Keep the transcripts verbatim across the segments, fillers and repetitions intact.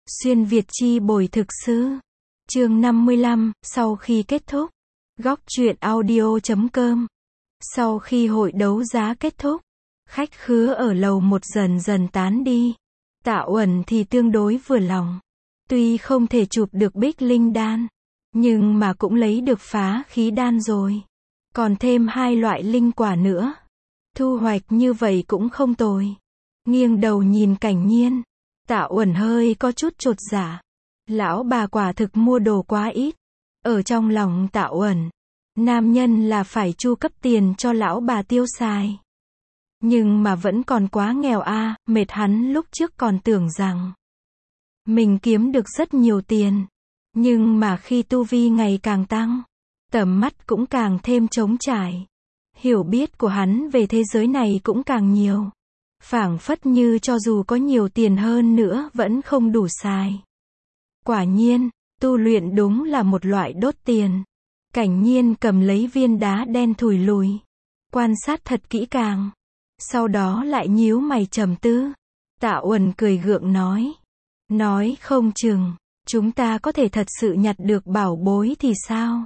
Xuyên Việt chi bồi thực sư. Chương năm mươi lăm, sau khi kết thúc. Góc truyện audio chấm com. Sau khi hội đấu giá kết thúc, khách khứa ở lầu một dần dần tán đi. Tạ Uẩn thì tương đối vừa lòng. Tuy không thể chụp được Bích Linh đan, nhưng mà cũng lấy được phá khí đan rồi. Còn thêm hai loại linh quả nữa. Thu hoạch như vậy cũng không tồi. Nghiêng đầu nhìn Cảnh Nhiên, Tạ Uẩn hơi có chút chột dạ. Lão bà quả thực mua đồ quá ít. Ở trong lòng Tạ Uẩn, nam nhân là phải chu cấp tiền cho lão bà tiêu xài. Nhưng mà vẫn còn quá nghèo a, à, mệt hắn lúc trước còn tưởng rằng mình kiếm được rất nhiều tiền. Nhưng mà khi tu vi ngày càng tăng, tầm mắt cũng càng thêm trống trải. Hiểu biết của hắn về thế giới này cũng càng nhiều. Phảng phất như cho dù có nhiều tiền hơn nữa vẫn không đủ xài. Quả nhiên, tu luyện đúng là một loại đốt tiền. Cảnh Nhiên cầm lấy viên đá đen thùi lùi, quan sát thật kỹ càng. Sau đó lại nhíu mày trầm tư. Tạ Uẩn cười gượng nói. Nói không chừng, chúng ta có thể thật sự nhặt được bảo bối thì sao?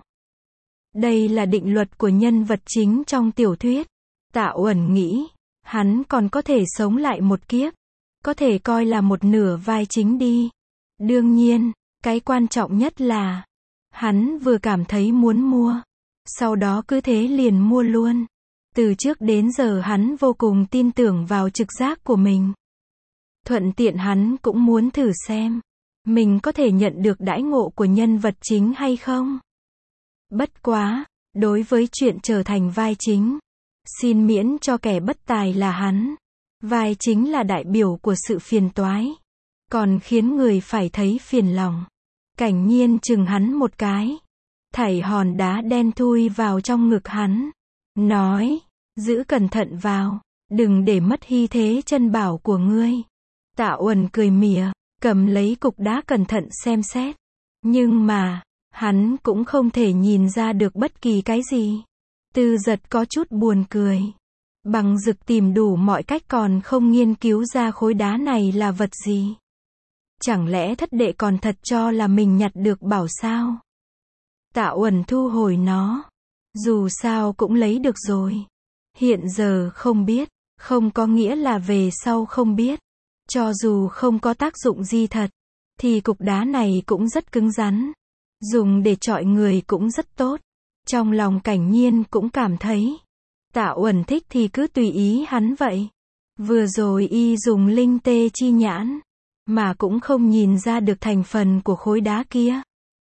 Đây là định luật của nhân vật chính trong tiểu thuyết. Tạ Uẩn nghĩ, hắn còn có thể sống lại một kiếp. Có thể coi là một nửa vai chính đi. Đương nhiên, cái quan trọng nhất là, hắn vừa cảm thấy muốn mua. Sau đó cứ thế liền mua luôn. Từ trước đến giờ hắn vô cùng tin tưởng vào trực giác của mình. Thuận tiện hắn cũng muốn thử xem, mình có thể nhận được đãi ngộ của nhân vật chính hay không. Bất quá, đối với chuyện trở thành vai chính, xin miễn cho kẻ bất tài là hắn. Vai chính là đại biểu của sự phiền toái, còn khiến người phải thấy phiền lòng. Cảnh Nhiên chừng hắn một cái, thảy hòn đá đen thui vào trong ngực hắn, nói, giữ cẩn thận vào, đừng để mất hy thế chân bảo của ngươi. Tạ Uẩn cười mỉa, cầm lấy cục đá cẩn thận xem xét. Nhưng mà, hắn cũng không thể nhìn ra được bất kỳ cái gì. Tư Giật có chút buồn cười. Bằng Dực tìm đủ mọi cách còn không nghiên cứu ra khối đá này là vật gì. Chẳng lẽ thất đệ còn thật cho là mình nhặt được bảo sao? Tạ Uẩn thu hồi nó. Dù sao cũng lấy được rồi. Hiện giờ không biết, không có nghĩa là về sau không biết. Cho dù không có tác dụng gì thật, thì cục đá này cũng rất cứng rắn. Dùng để chọi người cũng rất tốt. Trong lòng Cảnh Nhiên cũng cảm thấy, Tạ Uẩn thích thì cứ tùy ý hắn vậy. Vừa rồi y dùng linh tê chi nhãn, mà cũng không nhìn ra được thành phần của khối đá kia.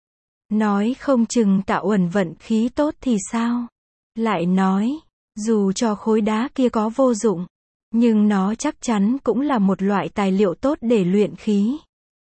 Nói không chừng Tạ Uẩn vận khí tốt thì sao? Lại nói, dù cho khối đá kia có vô dụng, nhưng nó chắc chắn cũng là một loại tài liệu tốt để luyện khí.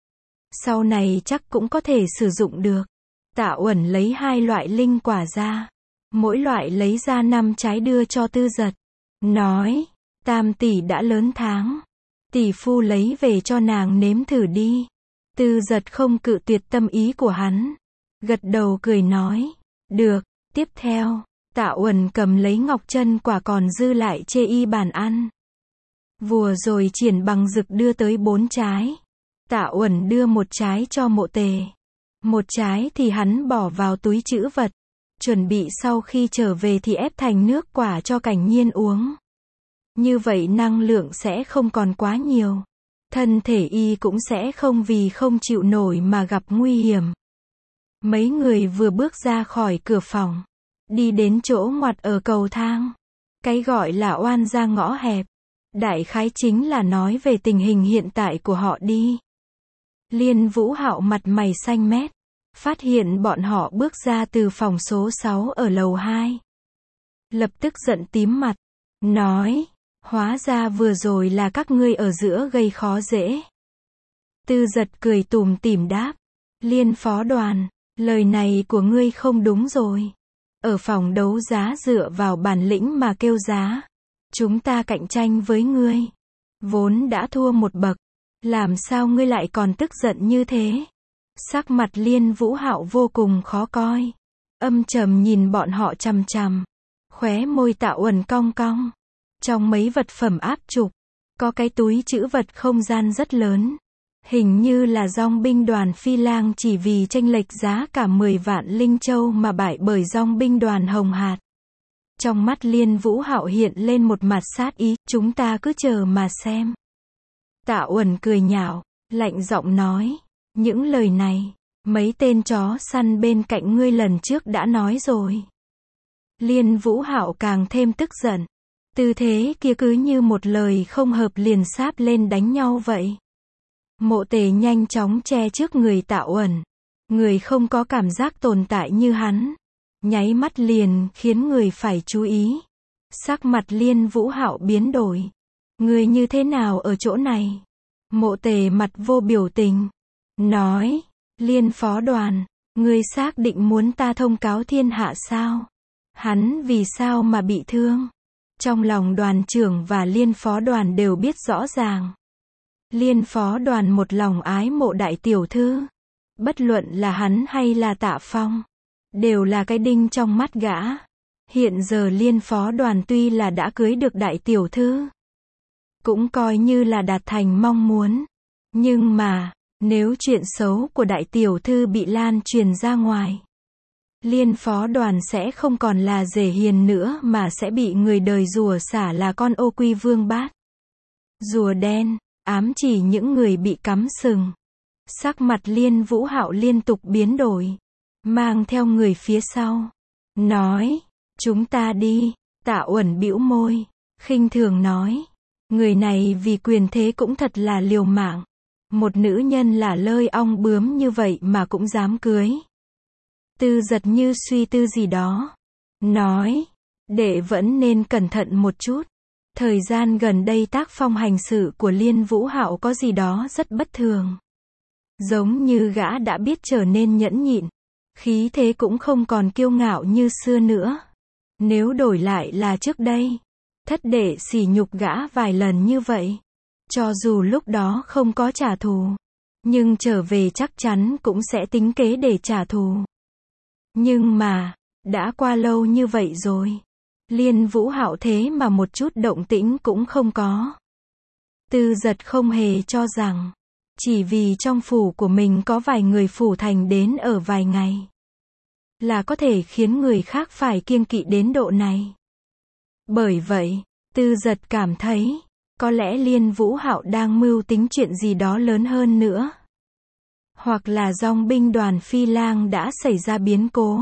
Sau này chắc cũng có thể sử dụng được. Tạ Uẩn lấy hai loại linh quả ra. Mỗi loại lấy ra năm trái đưa cho Tư Giật. Nói, Tam tỷ đã lớn tháng. Tỷ phu lấy về cho nàng nếm thử đi. Tư Giật không cự tuyệt tâm ý của hắn. Gật đầu cười nói, được. Tiếp theo, Tạ Uẩn cầm lấy ngọc chân quả còn dư lại chê y bàn ăn. Vừa rồi Triển Bằng Dực đưa tới bốn trái. Tạ Uẩn đưa một trái cho Mộ Tề. Một trái thì hắn bỏ vào túi trữ vật. Chuẩn bị sau khi trở về thì ép thành nước quả cho Cảnh Nhiên uống. Như vậy năng lượng sẽ không còn quá nhiều. Thân thể y cũng sẽ không vì không chịu nổi mà gặp nguy hiểm. Mấy người vừa bước ra khỏi cửa phòng, đi đến chỗ ngoặt ở cầu thang. Cái gọi là oan ra ngõ hẹp, đại khái chính là nói về tình hình hiện tại của họ đi. Liên Vũ Hạo mặt mày xanh mét, phát hiện bọn họ bước ra từ phòng số sáu ở lầu hai. Lập tức giận tím mặt, nói, hóa ra vừa rồi là các ngươi ở giữa gây khó dễ. Tư Giật cười tủm tỉm đáp, Liên phó đoàn, lời này của ngươi không đúng rồi. Ở phòng đấu giá dựa vào bản lĩnh mà kêu giá. Chúng ta cạnh tranh với ngươi. Vốn đã thua một bậc. Làm sao ngươi lại còn tức giận như thế? Sắc mặt Liên Vũ Hạo vô cùng khó coi. Âm trầm nhìn bọn họ chằm chằm. Khóe môi Tạ Uẩn cong cong. Trong mấy vật phẩm áp trục, có cái túi trữ vật không gian rất lớn. Hình như là dong binh đoàn Phi Lang chỉ vì chênh lệch giá cả mười vạn linh châu mà bại bởi dong binh đoàn Hồng Hạt. Trong mắt Liên Vũ Hạo hiện lên một mặt sát ý, chúng ta cứ chờ mà xem. Tạ Uẩn cười nhạo, lạnh giọng nói, những lời này, mấy tên chó săn bên cạnh ngươi lần trước đã nói rồi. Liên Vũ Hạo càng thêm tức giận, tư thế kia cứ như một lời không hợp liền sáp lên đánh nhau vậy. Mộ Tề nhanh chóng che trước người Tạ Uẩn, người không có cảm giác tồn tại như hắn, nháy mắt liền khiến người phải chú ý. Sắc mặt Liên Vũ Hạo biến đổi, người như thế nào ở chỗ này? Mộ Tề mặt vô biểu tình, nói, Liên phó đoàn, ngươi xác định muốn ta thông cáo thiên hạ sao? Hắn vì sao mà bị thương? Trong lòng đoàn trưởng và Liên phó đoàn đều biết rõ ràng. Liên phó đoàn một lòng ái mộ đại tiểu thư. Bất luận là hắn hay là Tạ Phong, đều là cái đinh trong mắt gã. Hiện giờ Liên phó đoàn tuy là đã cưới được đại tiểu thư, cũng coi như là đạt thành mong muốn. Nhưng mà, nếu chuyện xấu của đại tiểu thư bị lan truyền ra ngoài, Liên phó đoàn sẽ không còn là rể hiền nữa mà sẽ bị người đời rủa xả là con ô quy vương bát. Rùa đen, ám chỉ những người bị cắm sừng. Sắc mặt Liên Vũ Hạo liên tục biến đổi, mang theo người phía sau, nói, chúng ta đi. Tạ Uẩn bĩu môi, khinh thường nói, người này vì quyền thế cũng thật là liều mạng. Một nữ nhân là lơi ong bướm như vậy mà cũng dám cưới. Tư Giật như suy tư gì đó, nói, đệ vẫn nên cẩn thận một chút. Thời gian gần đây tác phong hành sự của Liên Vũ Hạo có gì đó rất bất thường. Giống như gã đã biết trở nên nhẫn nhịn, khí thế cũng không còn kiêu ngạo như xưa nữa. Nếu đổi lại là trước đây, thất đệ sỉ nhục gã vài lần như vậy, cho dù lúc đó không có trả thù, nhưng trở về chắc chắn cũng sẽ tính kế để trả thù. Nhưng mà, đã qua lâu như vậy rồi, Liên Vũ Hạo thế mà một chút động tĩnh cũng không có. Tư Giật không hề cho rằng, chỉ vì trong phủ của mình có vài người phủ thành đến ở vài ngày, là có thể khiến người khác phải kiêng kỵ đến độ này. Bởi vậy, Tư Giật cảm thấy, có lẽ Liên Vũ Hạo đang mưu tính chuyện gì đó lớn hơn nữa. Hoặc là dong binh đoàn Phi Lang đã xảy ra biến cố.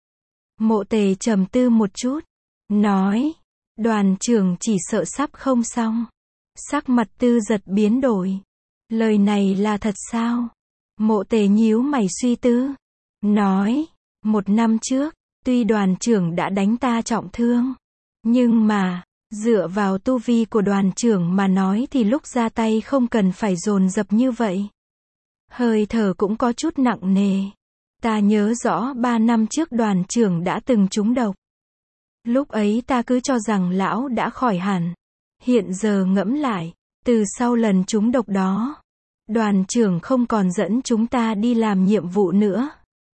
Mộ Tề trầm tư một chút, nói, đoàn trưởng chỉ sợ sắp không xong. Sắc mặt Tư Giật biến đổi. Lời này là thật sao? Mộ Tề nhíu mày suy tư, nói, một năm trước, tuy đoàn trưởng đã đánh ta trọng thương, nhưng mà, dựa vào tu vi của đoàn trưởng mà nói thì lúc ra tay không cần phải dồn dập như vậy. Hơi thở cũng có chút nặng nề. Ta nhớ rõ ba năm trước đoàn trưởng đã từng trúng độc. Lúc ấy ta cứ cho rằng lão đã khỏi hẳn. Hiện giờ ngẫm lại, từ sau lần trúng độc đó, đoàn trưởng không còn dẫn chúng ta đi làm nhiệm vụ nữa.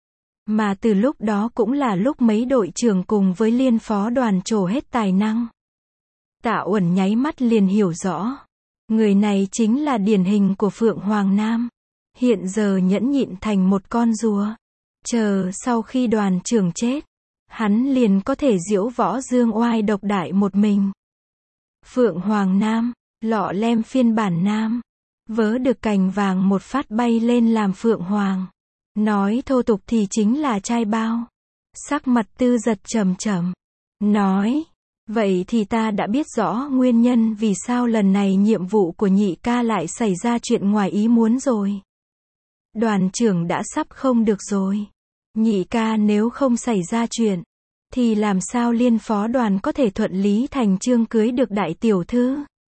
Mà từ lúc đó cũng là lúc mấy đội trưởng cùng với Liên phó đoàn trổ hết tài năng. Tạ Uẩn nháy mắt liền hiểu rõ. Người này chính là điển hình của Phượng Hoàng Nam. Hiện giờ nhẫn nhịn thành một con rùa. Chờ sau khi đoàn trưởng chết, hắn liền có thể diễu võ dương oai độc đại một mình. Phượng Hoàng Nam, lọ lem phiên bản nam, vớ được cành vàng một phát bay lên làm Phượng Hoàng. Nói thô tục thì chính là trai bao. Sắc mặt Tư Giật trầm trầm, nói, vậy thì ta đã biết rõ nguyên nhân vì sao lần này nhiệm vụ của nhị ca lại xảy ra chuyện ngoài ý muốn rồi. Đoàn trưởng đã sắp không được rồi. Nhị ca nếu không xảy ra chuyện, thì làm sao Liên phó đoàn có thể thuận lý thành chương cưới được đại tiểu thư?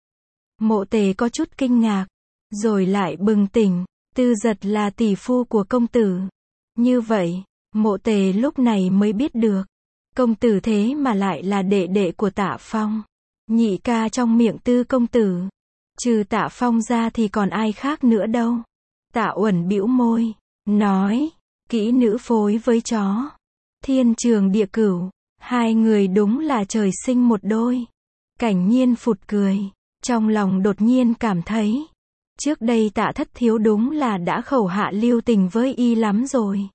Mộ Tề có chút kinh ngạc, rồi lại bừng tỉnh, Tư Giật là tỷ phu của công tử. Như vậy, Mộ Tề lúc này mới biết được, công tử thế mà lại là đệ đệ của Tạ Phong. Nhị ca trong miệng Tư công tử, trừ Tạ Phong ra thì còn ai khác nữa đâu. Tạ Uẩn bĩu môi, nói, kỹ nữ phối với chó. Thiên trường địa cửu, hai người đúng là trời sinh một đôi. Cảnh Nhiên phụt cười, trong lòng đột nhiên cảm thấy, Trước đây Tạ Thất Thiếu đúng là đã khẩu hạ lưu tình với y lắm rồi.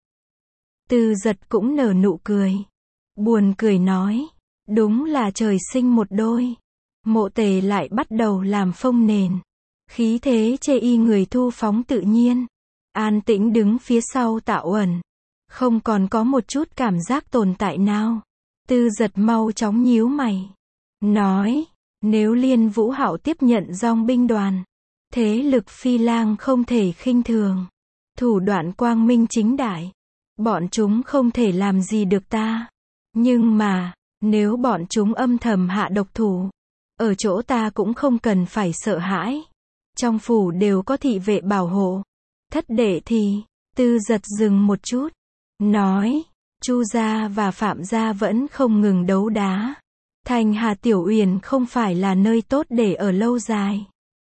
Tư Giật cũng nở nụ cười. Buồn cười nói, đúng là trời sinh một đôi. Mộ Tề lại bắt đầu làm phông nền. Khí thế chê y người thu phóng tự nhiên. An tĩnh đứng phía sau Tạ Uẩn. Không còn có một chút cảm giác tồn tại nào. Tư Giật mau chóng nhíu mày. Nói, nếu Liên Vũ Hạo tiếp nhận dòng binh đoàn, thế lực Phi Lang không thể khinh thường. Thủ đoạn quang minh chính đại. Bọn chúng không thể làm gì được ta. Nhưng mà, nếu bọn chúng âm thầm hạ độc thủ, ở chỗ ta cũng không cần phải sợ hãi. Trong phủ đều có thị vệ bảo hộ. Thất đệ thì, Tư Giật dừng một chút. Nói, Chu gia và Phạm gia vẫn không ngừng đấu đá. Thành Hà Tiểu Uyển không phải là nơi tốt để ở lâu dài.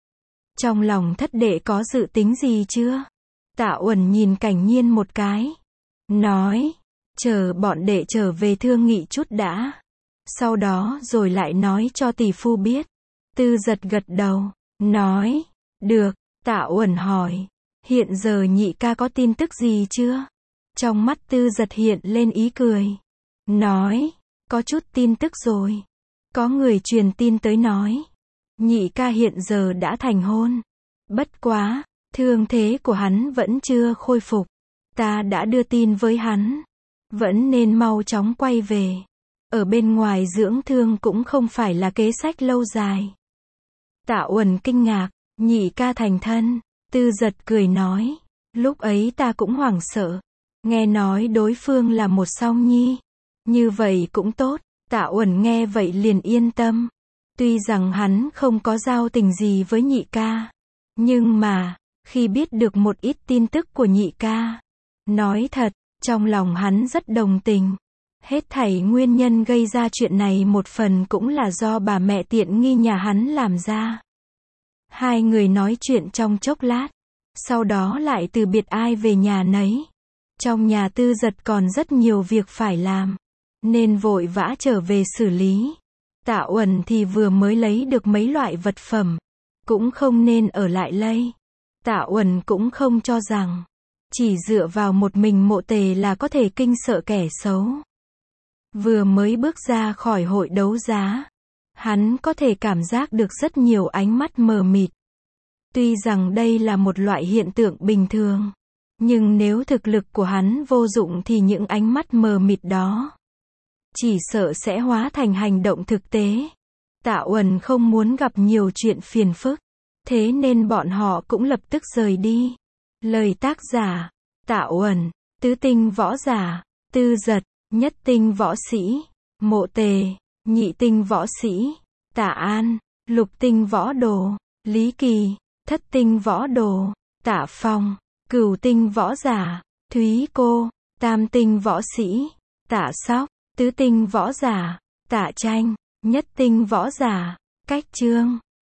Trong lòng thất đệ có dự tính gì chưa? Tạ Uẩn nhìn Cảnh Nhiên một cái. Nói, chờ bọn đệ trở về thương nghị chút đã. Sau đó rồi lại nói cho tỷ phu biết. Tư Giật gật đầu, nói, được. Tạ Uẩn hỏi, hiện giờ nhị ca có tin tức gì chưa? Trong mắt Tư Giật hiện lên ý cười. Nói, có chút tin tức rồi. Có người truyền tin tới nói, nhị ca hiện giờ đã thành hôn. Bất quá, thương thế của hắn vẫn chưa khôi phục. Ta đã đưa tin với hắn. Vẫn nên mau chóng quay về. Ở bên ngoài dưỡng thương cũng không phải là kế sách lâu dài. Tạ Uẩn kinh ngạc, nhị ca thành thân. Tư Giật cười nói, lúc ấy ta cũng hoảng sợ. Nghe nói đối phương là một song nhi. Như vậy cũng tốt. Tạ Uẩn nghe vậy liền yên tâm. Tuy rằng hắn không có giao tình gì với nhị ca. Nhưng mà, khi biết được một ít tin tức của nhị ca, nói thật, trong lòng hắn rất đồng tình. Hết thảy nguyên nhân gây ra chuyện này một phần cũng là do bà mẹ tiện nghi nhà hắn làm ra. Hai người nói chuyện trong chốc lát. Sau đó lại từ biệt ai về nhà nấy. Trong nhà Tư Giật còn rất nhiều việc phải làm. Nên vội vã trở về xử lý. Tạ Uẩn thì vừa mới lấy được mấy loại vật phẩm. Cũng không nên ở lại lây. Tạ Uẩn cũng không cho rằng chỉ dựa vào một mình Mộ Tề là có thể kinh sợ kẻ xấu. Vừa mới bước ra khỏi hội đấu giá, hắn có thể cảm giác được rất nhiều ánh mắt mờ mịt. Tuy rằng đây là một loại hiện tượng bình thường, nhưng nếu thực lực của hắn vô dụng thì những ánh mắt mờ mịt đó chỉ sợ sẽ hóa thành hành động thực tế. Tạ Uẩn không muốn gặp nhiều chuyện phiền phức, thế nên bọn họ cũng lập tức rời đi. Lời tác giả, Tạ Uẩn, tứ tinh võ giả, Tư Giật, nhất tinh võ sĩ, Mộ Tề, nhị tinh võ sĩ, Tạ An, lục tinh võ đồ, Lý Kỳ, thất tinh võ đồ, Tạ Phong, cửu tinh võ giả, Thúy Cô, tam tinh võ sĩ, Tạ Sóc, tứ tinh võ giả, Tạ Tranh, nhất tinh võ giả, Cách Trương.